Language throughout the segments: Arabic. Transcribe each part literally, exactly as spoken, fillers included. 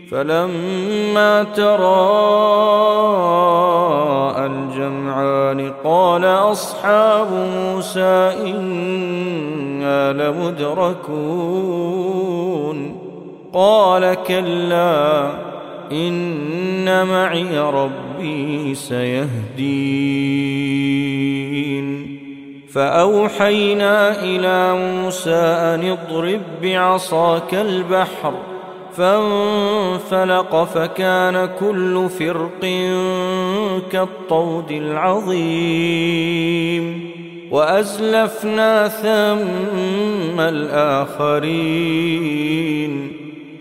فلما تراءى الجمعان قال أصحاب موسى إنا لمدركون قال كلا إن معي ربي سيهدين فأوحينا إلى موسى أن اضرب بعصاك البحر فانفلق فكان كل فرق كالطود العظيم وأزلفنا ثم الآخرين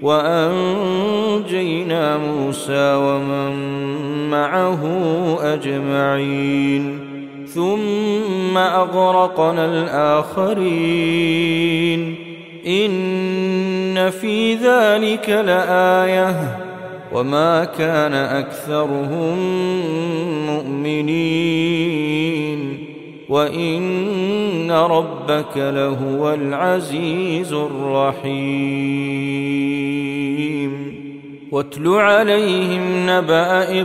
وأنجينا موسى ومن معه أجمعين ثم أغرقنا الآخرين إن في ذلك لآية وما كان أكثرهم مؤمنين وإن ربك لهو العزيز الرحيم واتل عليهم نبأ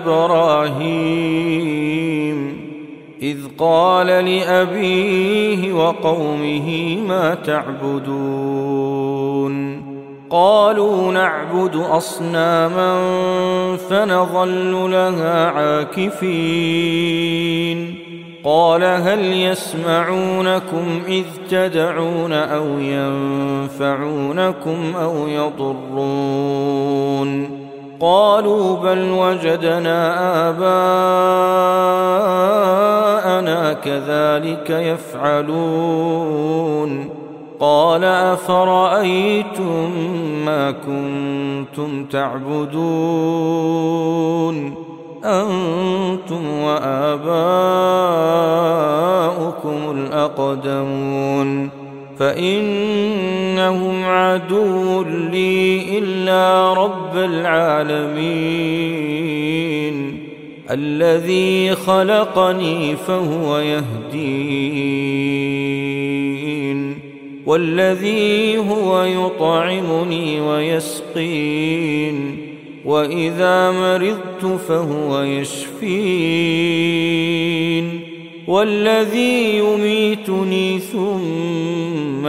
إبراهيم إذ قال لأبيه وقومه ما تعبدون قالوا نعبد أصناما فنظل لها عاكفين قال هل يسمعونكم إذ تدعون أو ينفعونكم أو يضرون قالوا بل وجدنا آباءنا كذلك يفعلون قال أفرأيتم ما كنتم تعبدون أنتم وآباؤكم الأقدمون فإنهم عدو لي إلا رب العالمين الذي خلقني فهو يهدين والذي هو يطعمني ويسقين وإذا مرضت فهو يشفين والذي يميتني ثم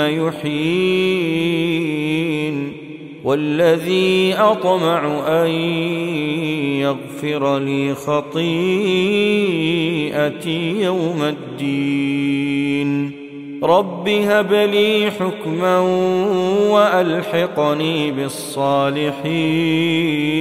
يحيين والذي أطمع أن يغفر لي خطيئتي يوم الدين رب هب لي حكما وألحقني بالصالحين